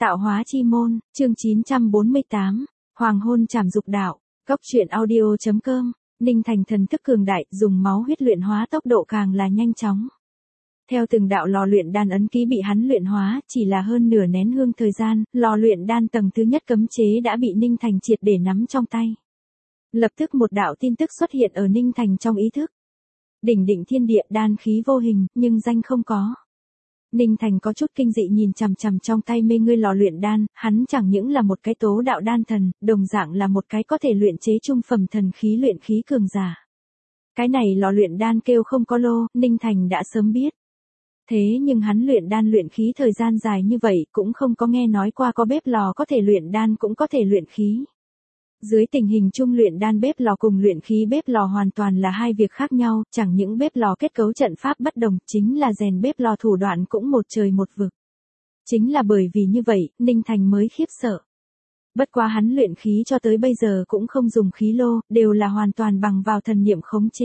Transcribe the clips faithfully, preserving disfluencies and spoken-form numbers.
Tạo hóa chi môn, chương chín trăm bốn mươi tám, Hoàng hôn trảm dục đạo, Cốc truyện audio.com, Ninh Thành thần thức cường đại, dùng máu huyết luyện hóa tốc độ càng là nhanh chóng. Theo từng đạo lò luyện đan ấn ký bị hắn luyện hóa, chỉ là hơn nửa nén hương thời gian, lò luyện đan tầng thứ nhất cấm chế đã bị Ninh Thành triệt để nắm trong tay. Lập tức một đạo tin tức xuất hiện ở Ninh Thành trong ý thức. Đỉnh định thiên địa đan khí vô hình, nhưng danh không có. Ninh Thành có chút kinh dị nhìn chằm chằm trong tay mê ngươi lò luyện đan, hắn chẳng những là một cái tố đạo đan thần, đồng dạng là một cái có thể luyện chế trung phẩm thần khí luyện khí cường giả. Cái này lò luyện đan kêu không có lô, Ninh Thành đã sớm biết. Thế nhưng hắn luyện đan luyện khí thời gian dài như vậy cũng không có nghe nói qua có bếp lò có thể luyện đan cũng có thể luyện khí. Dưới tình hình chung luyện đan bếp lò cùng luyện khí bếp lò hoàn toàn là hai việc khác nhau, chẳng những bếp lò kết cấu trận pháp bất đồng, chính là rèn bếp lò thủ đoạn cũng một trời một vực. Chính là bởi vì như vậy, Ninh Thành mới khiếp sợ. Bất quá hắn luyện khí cho tới bây giờ cũng không dùng khí lô, đều là hoàn toàn bằng vào thần niệm khống chế.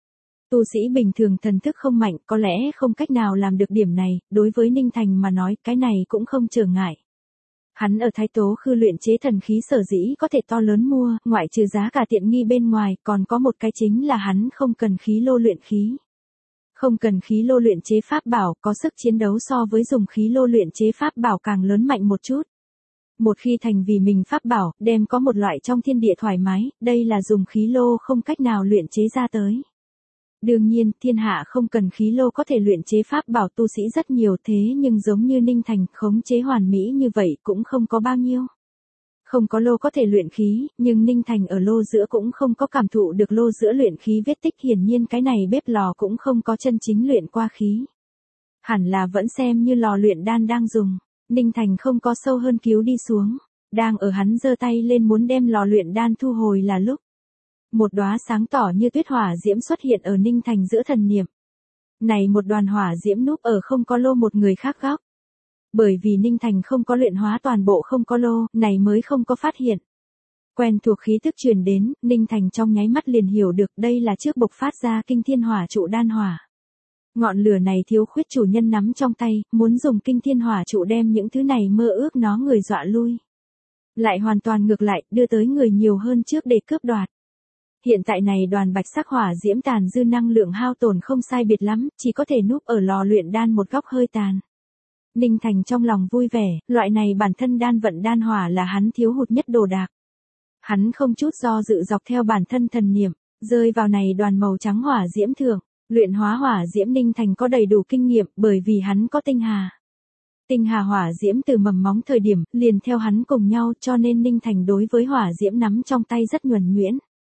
Tu sĩ bình thường thần thức không mạnh, có lẽ không cách nào làm được điểm này, đối với Ninh Thành mà nói, cái này cũng không trở ngại. Hắn ở Thái Tố Khư luyện chế thần khí sở dĩ có thể to lớn mua, ngoại trừ giá cả tiện nghi bên ngoài, còn có một cái chính là hắn không cần khí lô luyện khí. Không cần khí lô luyện chế pháp bảo, có sức chiến đấu so với dùng khí lô luyện chế pháp bảo càng lớn mạnh một chút. Một khi thành vì mình pháp bảo, đem có một loại trong thiên địa thoải mái, đây là dùng khí lô không cách nào luyện chế ra tới. Đương nhiên, thiên hạ không cần khí lô có thể luyện chế pháp bảo tu sĩ rất nhiều thế nhưng giống như Ninh Thành khống chế hoàn mỹ như vậy cũng không có bao nhiêu. Không có lô có thể luyện khí, nhưng Ninh Thành ở lô giữa cũng không có cảm thụ được lô giữa luyện khí vết tích, hiển nhiên cái này bếp lò cũng không có chân chính luyện qua khí. Hẳn là vẫn xem như lò luyện đan đang dùng, Ninh Thành không có sâu hơn cứu đi xuống, đang ở hắn giơ tay lên muốn đem lò luyện đan thu hồi là lúc. Một đóa sáng tỏ như tuyết hỏa diễm xuất hiện ở Ninh Thành giữa thần niệm. Này một đoàn hỏa diễm núp ở không có lô một người khác góc. Bởi vì Ninh Thành không có luyện hóa toàn bộ không có lô, này mới không có phát hiện. Quen thuộc khí tức truyền đến, Ninh Thành trong nháy mắt liền hiểu được đây là trước bộc phát ra kinh thiên hỏa trụ đan hỏa. Ngọn lửa này thiếu khuyết chủ nhân nắm trong tay, muốn dùng kinh thiên hỏa trụ đem những thứ này mơ ước nó người dọa lui. Lại hoàn toàn ngược lại, đưa tới người nhiều hơn trước để cướp đoạt. Hiện tại này đoàn bạch sắc hỏa diễm tàn dư năng lượng hao tổn không sai biệt lắm, chỉ có thể núp ở lò luyện đan một góc hơi tàn. Ninh Thành trong lòng vui vẻ, loại này bản thân đan vận đan hỏa là hắn thiếu hụt nhất đồ đạc. Hắn không chút do dự dọc theo bản thân thần niệm, rơi vào này đoàn màu trắng hỏa diễm thượng, luyện hóa hỏa diễm Ninh Thành có đầy đủ kinh nghiệm bởi vì hắn có tinh hà. Tinh hà hỏa diễm từ mầm móng thời điểm, liền theo hắn cùng nhau cho nên Ninh Thành đối với hỏa diễm nắm trong tay rất nhuần nhuyễn.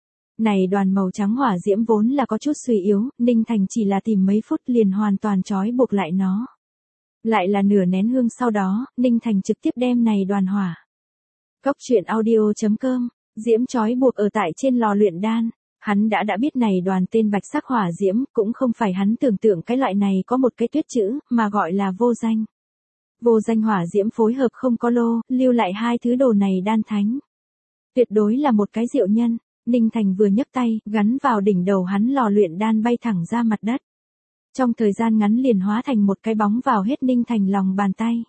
Này đoàn màu trắng hỏa diễm vốn là có chút suy yếu, Ninh Thành chỉ là tìm mấy phút liền hoàn toàn trói buộc lại nó. Lại là nửa nén hương sau đó, Ninh Thành trực tiếp đem này đoàn hỏa. Cốc truyện audio.com, diễm trói buộc ở tại trên lò luyện đan, hắn đã đã biết này đoàn tên bạch sắc hỏa diễm, cũng không phải hắn tưởng tượng cái loại này có một cái tuyết chữ, mà gọi là vô danh. Vô danh hỏa diễm phối hợp không có lô, lưu lại hai thứ đồ này đan thánh. Tuyệt đối là một cái diệu nhân. Ninh Thành vừa nhấc tay, gắn vào đỉnh đầu hắn lò luyện đan bay thẳng ra mặt đất. Trong thời gian ngắn liền hóa thành một cái bóng vào hết Ninh Thành lòng bàn tay.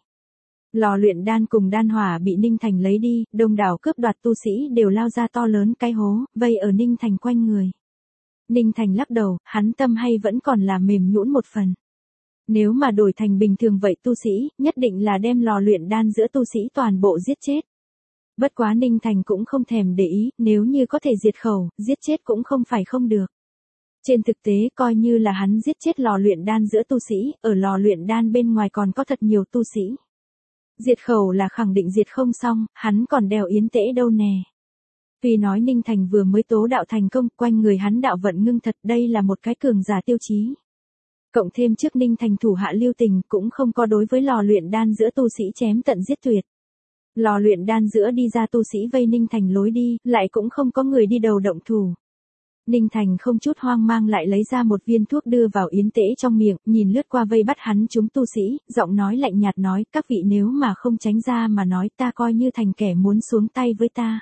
Lò luyện đan cùng đan hỏa bị Ninh Thành lấy đi, đông đảo cướp đoạt tu sĩ đều lao ra to lớn cái hố, vây ở Ninh Thành quanh người. Ninh Thành lắc đầu, hắn tâm hay vẫn còn là mềm nhũn một phần. Nếu mà đổi thành bình thường vậy tu sĩ, nhất định là đem lò luyện đan giữa tu sĩ toàn bộ giết chết. Bất quá Ninh Thành cũng không thèm để ý, nếu như có thể diệt khẩu, giết chết cũng không phải không được. Trên thực tế coi như là hắn giết chết lò luyện đan giữa tu sĩ, ở lò luyện đan bên ngoài còn có thật nhiều tu sĩ. Diệt khẩu là khẳng định diệt không xong, hắn còn đeo yến tễ đâu nè. Tuy nói Ninh Thành vừa mới tố đạo thành công, quanh người hắn đạo vận ngưng thật, đây là một cái cường giả tiêu chí. Cộng thêm trước Ninh Thành thủ hạ lưu tình cũng không có đối với lò luyện đan giữa tu sĩ chém tận giết tuyệt. Lò luyện đan giữa đi ra tu sĩ vây Ninh Thành lối đi, lại cũng không có người đi đầu động thủ. Ninh Thành không chút hoang mang lại lấy ra một viên thuốc đưa vào yến tễ trong miệng, nhìn lướt qua vây bắt hắn chúng tu sĩ, giọng nói lạnh nhạt nói, các vị nếu mà không tránh ra mà nói ta coi như thành kẻ muốn xuống tay với ta.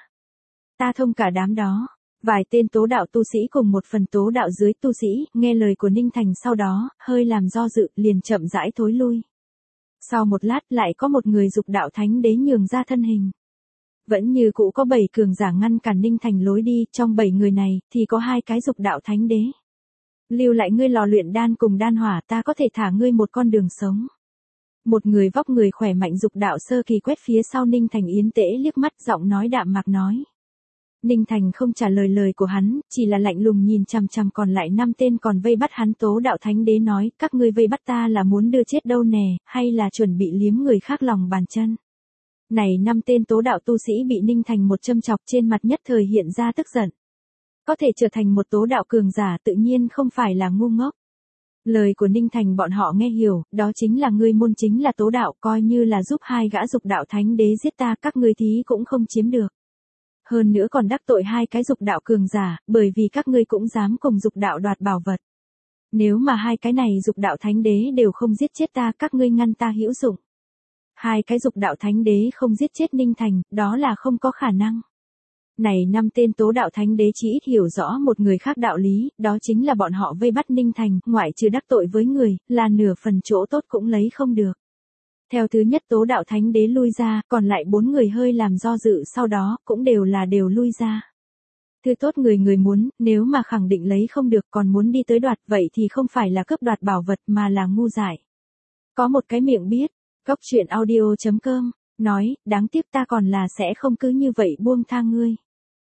Ta thông cả đám đó. Vài tên tố đạo tu sĩ cùng một phần tố đạo dưới tu sĩ, nghe lời của Ninh Thành sau đó, hơi làm do dự, liền chậm rãi thối lui. Sau một lát lại có một người dục đạo thánh đế nhường ra thân hình. Vẫn như cũ có bảy cường giả ngăn cản Ninh Thành lối đi, trong bảy người này thì có hai cái dục đạo thánh đế. Lưu lại ngươi lò luyện đan cùng đan hỏa, ta có thể thả ngươi một con đường sống. Một người vóc người khỏe mạnh dục đạo sơ kỳ quét phía sau Ninh Thành Yến Tễ liếc mắt, giọng nói đạm mạc nói. Ninh Thành không trả lời lời của hắn, chỉ là lạnh lùng nhìn chằm chằm còn lại năm tên còn vây bắt hắn. Tố đạo thánh đế nói, các ngươi vây bắt ta là muốn đưa chết đâu nè, hay là chuẩn bị liếm người khác lòng bàn chân. Này năm tên tố đạo tu sĩ bị Ninh Thành một châm chọc, trên mặt nhất thời hiện ra tức giận. Có thể trở thành một tố đạo cường giả tự nhiên không phải là ngu ngốc. Lời của Ninh Thành bọn họ nghe hiểu, đó chính là ngươi môn chính là tố đạo, coi như là giúp hai gã dục đạo thánh đế giết ta, các ngươi thí cũng không chiếm được. Hơn nữa còn đắc tội hai cái dục đạo cường giả, bởi vì các ngươi cũng dám cùng dục đạo đoạt bảo vật. Nếu mà hai cái này dục đạo thánh đế đều không giết chết ta, các ngươi ngăn ta hữu dụng. Hai cái dục đạo thánh đế không giết chết Ninh Thành, đó là không có khả năng. Này năm tên tố đạo thánh đế chỉ ít hiểu rõ một người khác đạo lý, đó chính là bọn họ vây bắt Ninh Thành, ngoại trừ đắc tội với người, là nửa phần chỗ tốt cũng lấy không được. Theo thứ nhất tố đạo thánh đế lui ra, còn lại bốn người hơi làm do dự, sau đó cũng đều là đều lui ra. Thứ tốt người người muốn, nếu mà khẳng định lấy không được còn muốn đi tới đoạt, vậy thì không phải là cướp đoạt bảo vật mà là ngu dại. Có một cái miệng biết, Cốc truyện audio chấm com, nói, đáng tiếc ta còn là sẽ không cứ như vậy buông tha ngươi.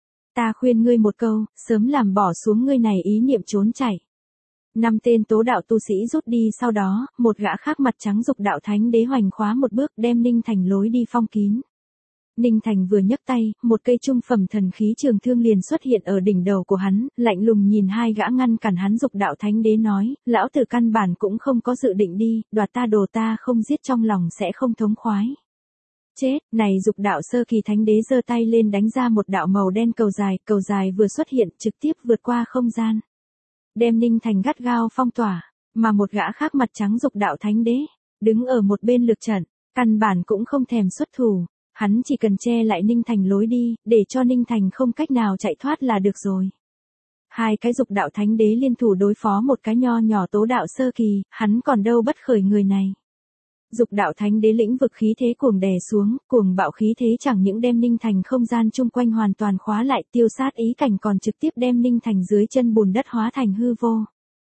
Ta khuyên ngươi một câu, sớm làm bỏ xuống ngươi này ý niệm trốn chạy. Năm tên tố đạo tu sĩ rút đi, sau đó, một gã khác mặt trắng dục đạo thánh đế hoành khóa một bước đem Ninh Thành lối đi phong kín. Ninh Thành vừa nhấc tay, một cây trung phẩm thần khí trường thương liền xuất hiện ở đỉnh đầu của hắn, lạnh lùng nhìn hai gã ngăn cản hắn dục đạo thánh đế nói, lão tử căn bản cũng không có dự định đi, đoạt ta đồ ta không giết trong lòng sẽ không thống khoái. Chết, này dục đạo sơ kỳ thánh đế giơ tay lên đánh ra một đạo màu đen cầu dài, cầu dài vừa xuất hiện trực tiếp vượt qua không gian. Đem Ninh Thành gắt gao phong tỏa, mà một gã khác mặt trắng dục đạo thánh đế, đứng ở một bên lực trận, căn bản cũng không thèm xuất thủ, hắn chỉ cần che lại Ninh Thành lối đi, để cho Ninh Thành không cách nào chạy thoát là được rồi. Hai cái dục đạo thánh đế liên thủ đối phó một cái nho nhỏ tố đạo sơ kỳ, hắn còn đâu bất khởi người này. Dục đạo thánh đế lĩnh vực khí thế cuồng đè xuống, cuồng bạo khí thế chẳng những đem Ninh Thành không gian chung quanh hoàn toàn khóa lại, tiêu sát ý cảnh, còn trực tiếp đem Ninh Thành dưới chân bùn đất hóa thành hư vô.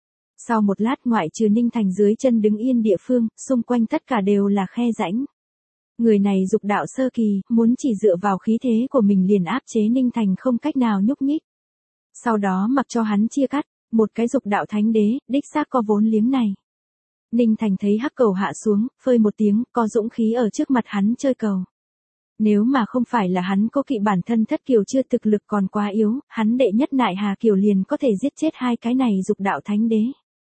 Sau một lát ngoại trừ Ninh Thành dưới chân đứng yên địa phương, xung quanh tất cả đều là khe rãnh. Người này dục đạo sơ kỳ, muốn chỉ dựa vào khí thế của mình liền áp chế Ninh Thành không cách nào nhúc nhích. Sau đó mặc cho hắn chia cắt, một cái dục đạo thánh đế, đích xác có vốn liếng này. Ninh Thành thấy hắc cầu hạ xuống, phơi một tiếng, có dũng khí ở trước mặt hắn chơi cầu. Nếu mà không phải là hắn có kỵ bản thân thất kiều chưa thực lực còn quá yếu, hắn đệ nhất nại hà kiều liền có thể giết chết hai cái này dục đạo thánh đế.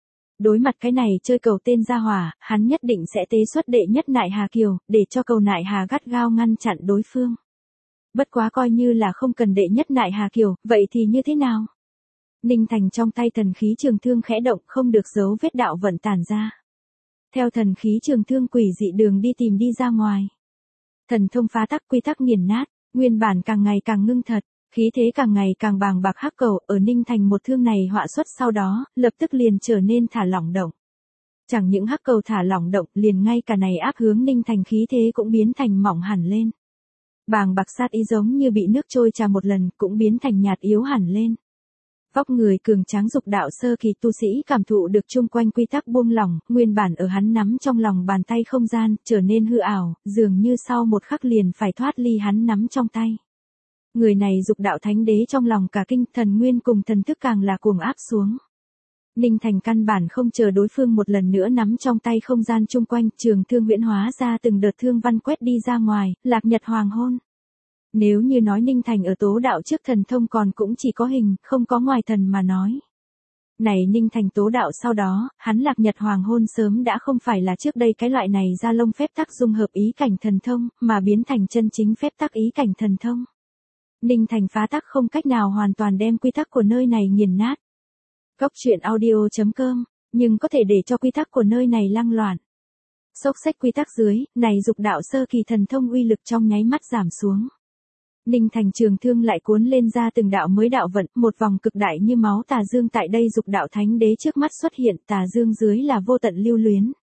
Đối mặt cái này chơi cầu tên gia hỏa, hắn nhất định sẽ tế xuất đệ nhất nại hà kiều, để cho cầu nại hà gắt gao ngăn chặn đối phương. Bất quá coi như là không cần đệ nhất nại hà kiều, vậy thì như thế nào? Ninh Thành trong tay thần khí trường thương khẽ động, không được dấu vết đạo vận tản ra. Theo thần khí trường thương quỷ dị đường đi tìm đi ra ngoài. Thần thông phá tắc quy tắc nghiền nát, nguyên bản càng ngày càng ngưng thật, khí thế càng ngày càng bàng bạc. Hắc cầu ở Ninh Thành một thương này họa xuất sau đó, lập tức liền trở nên thả lỏng động. Chẳng những hắc cầu thả lỏng động, liền ngay cả này áp hướng Ninh Thành khí thế cũng biến thành mỏng hẳn lên. Bàng bạc sát ý giống như bị nước trôi trà một lần, cũng biến thành nhạt yếu hẳn lên. Vóc người cường tráng dục đạo sơ kỳ tu sĩ cảm thụ được chung quanh quy tắc buông lỏng, nguyên bản ở hắn nắm trong lòng bàn tay không gian, trở nên hư ảo, dường như sau một khắc liền phải thoát ly hắn nắm trong tay. Người này dục đạo thánh đế trong lòng cả kinh, thần nguyên cùng thần thức càng là cuồng áp xuống. Ninh Thành căn bản không chờ đối phương một lần nữa nắm trong tay không gian chung quanh, trường thương huyễn hóa ra từng đợt thương văn quét đi ra ngoài, lạc nhật hoàng hôn. Nếu như nói Ninh Thành ở tố đạo trước thần thông còn cũng chỉ có hình, không có ngoài thần mà nói. Này Ninh Thành tố đạo sau đó, hắn lạc nhật hoàng hôn sớm đã không phải là trước đây cái loại này ra lông phép tắc dung hợp ý cảnh thần thông, mà biến thành chân chính phép tắc ý cảnh thần thông. Ninh Thành phá tắc không cách nào hoàn toàn đem quy tắc của nơi này nghiền nát. Cốc truyện audio chấm com, nhưng có thể để cho quy tắc của nơi này lăng loạn. Xốc xách quy tắc dưới, này dục đạo sơ kỳ thần thông uy lực trong nháy mắt giảm xuống. Ninh Thành trường thương lại cuốn lên ra từng đạo mới đạo vận, một vòng cực đại như máu tà dương tại đây dục đạo thánh đế trước mắt xuất hiện, tà dương dưới là vô tận lưu luyến.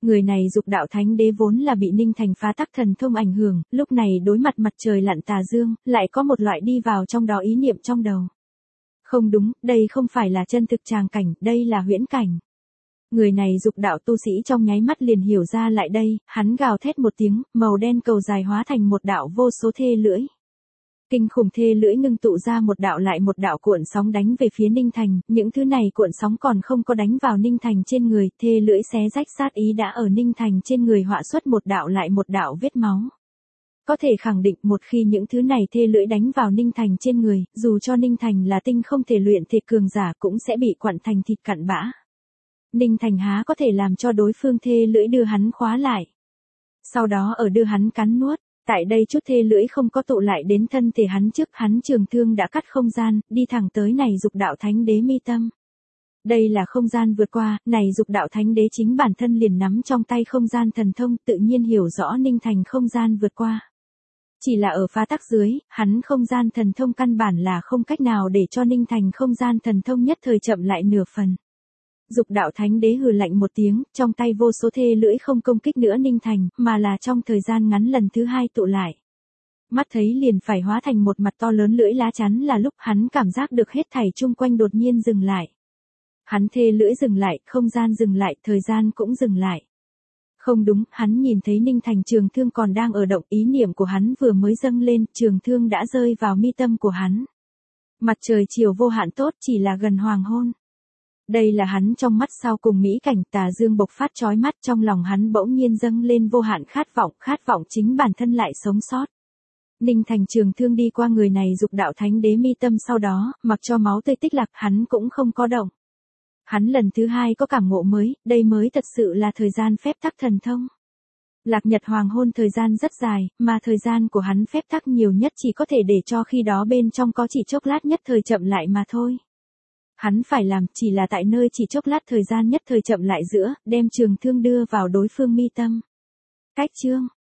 Người này Dục Đạo Thánh Đế vốn là bị Ninh Thành phá tắc thần thông ảnh hưởng, lúc này đối mặt mặt trời lặn tà dương, lại có một loại đi vào trong đó ý niệm trong đầu. Không đúng, đây không phải là chân thực tràng cảnh, đây là huyễn cảnh. Người này Dục đạo tu sĩ trong nháy mắt liền hiểu ra lại đây, hắn gào thét một tiếng, màu đen cầu dài hóa thành một đạo vô số thê lưỡi. Kinh khủng thê lưỡi ngưng tụ ra một đạo lại một đạo cuộn sóng đánh về phía Ninh Thành, những thứ này cuộn sóng còn không có đánh vào Ninh Thành trên người, thê lưỡi xé rách sát ý đã ở Ninh Thành trên người họa xuất một đạo lại một đạo vết máu. Có thể khẳng định một khi những thứ này thê lưỡi đánh vào Ninh Thành trên người, dù cho Ninh Thành là tinh không thể luyện thể cường giả cũng sẽ bị quặn thành thịt cặn bã. Ninh Thành há có thể làm cho đối phương thê lưỡi đưa hắn khóa lại. Sau đó ở đưa hắn cắn nuốt, tại đây chút thê lưỡi không có tụ lại đến thân thể hắn trước, hắn trường thương đã cắt không gian, đi thẳng tới này Dục Đạo Thánh Đế mi tâm. Đây là không gian vượt qua, này Dục Đạo Thánh Đế chính bản thân liền nắm trong tay không gian thần thông, tự nhiên hiểu rõ Ninh Thành không gian vượt qua. Chỉ là ở phá tắc dưới, hắn không gian thần thông căn bản là không cách nào để cho Ninh Thành không gian thần thông nhất thời chậm lại nửa phần. Dục Đạo Thánh Đế hừ lạnh một tiếng, trong tay vô số thê lưỡi không công kích nữa Ninh Thành, mà là trong thời gian ngắn lần thứ hai tụ lại. Mắt thấy liền phải hóa thành một mặt to lớn lưỡi lá chắn là lúc hắn cảm giác được hết thảy chung quanh đột nhiên dừng lại. Hắn thê lưỡi dừng lại, không gian dừng lại, thời gian cũng dừng lại. Không đúng, hắn nhìn thấy Ninh Thành trường thương còn đang ở động, ý niệm của hắn vừa mới dâng lên, trường thương đã rơi vào mi tâm của hắn. Mặt trời chiều vô hạn tốt, chỉ là gần hoàng hôn. Đây là hắn trong mắt sau cùng mỹ cảnh, tà dương bộc phát chói mắt, trong lòng hắn bỗng nhiên dâng lên vô hạn khát vọng, khát vọng chính bản thân lại sống sót. Ninh Thành trường thương đi qua người này Dục Đạo Thánh Đế mi tâm, sau đó, mặc cho máu tươi tích lạc, hắn cũng không có động. Hắn lần thứ hai có cảm ngộ mới, đây mới thật sự là thời gian phép tắc thần thông. Lạc nhật hoàng hôn thời gian rất dài, mà thời gian của hắn phép tắc nhiều nhất chỉ có thể để cho khi đó bên trong có chỉ chốc lát nhất thời chậm lại mà thôi. Hắn phải làm chỉ là tại nơi chỉ chốc lát thời gian nhất thời chậm lại giữa, đem trường thương đưa vào đối phương mi tâm. Cách chương